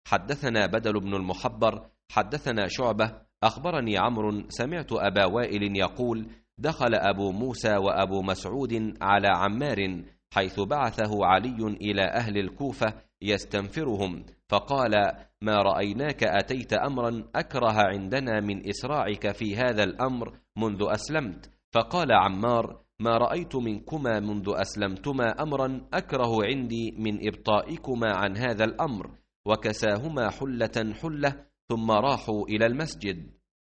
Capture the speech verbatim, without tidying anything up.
حدثنا بدل بن المحبر حدثنا شعبة أخبرني عمرو سمعت أبا وائل يقول دخل أبو موسى وأبو مسعود على عمار حيث بعثه علي إلى أهل الكوفة يستنفرهم، فقال ما رأيناك أتيت أمرا أكره عندنا من إسراعك في هذا الأمر منذ أسلمت. فقال عمار ما رأيت منكما منذ أسلمتما أمرا أكره عندي من إبطائكما عن هذا الأمر، وكساهما حلة حلة ثم راحوا إلى المسجد.